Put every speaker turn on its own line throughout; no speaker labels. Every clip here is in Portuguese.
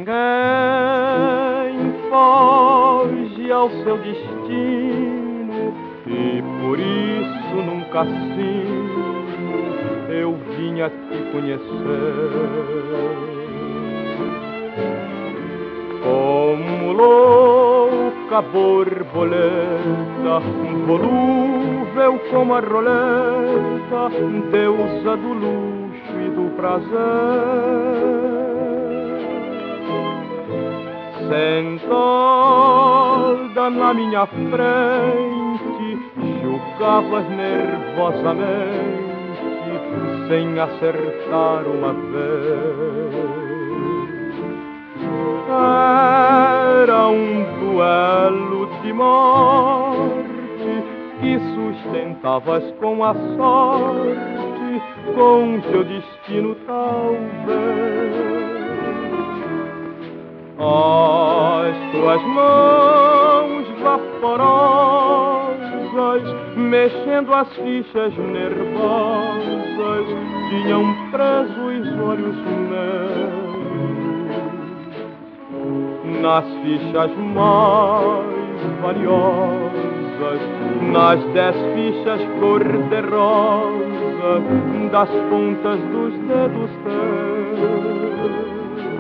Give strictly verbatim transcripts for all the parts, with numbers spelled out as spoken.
Ninguém foge ao seu destino e por isso num cassino eu vim a te conhecer. Como louca borboleta, volúvel como a roleta, deusa do luxo e do prazer. Sentada na minha frente, julgavas nervosamente, sem acertar uma vez. Era um duelo de morte que sustentavas com a sorte, com teu destino talvez. As tuas mãos vaporosas, mexendo as fichas nervosas, tinham preso os olhos meus nas fichas mais valiosas, nas dez fichas cor-de-rosa das pontas dos dedos teus.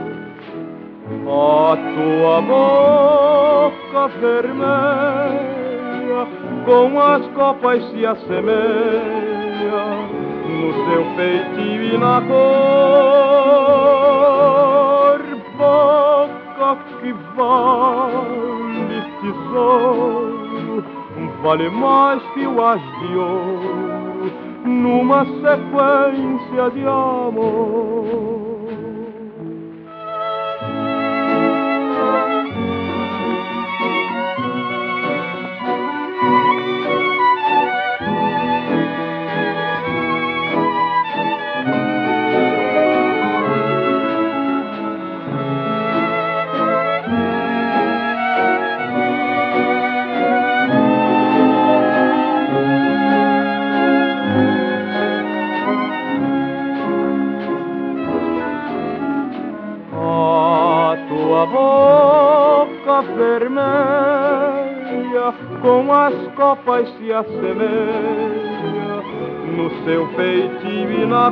A tua boca vermelha com as copas se assemelha no seu feitio e na cor. Boca que vale tesouro, vale mais que o hás de ouro numa sequência de amor. Tua boca vermelha com as copas se assemelha no seu feitio e na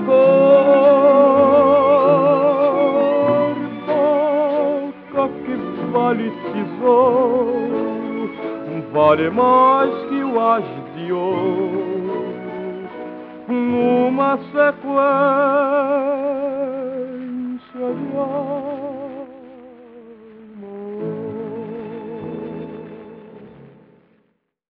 cor. Boca que vale tesouro, vale mais que o hás de ouro numa sequência de amor.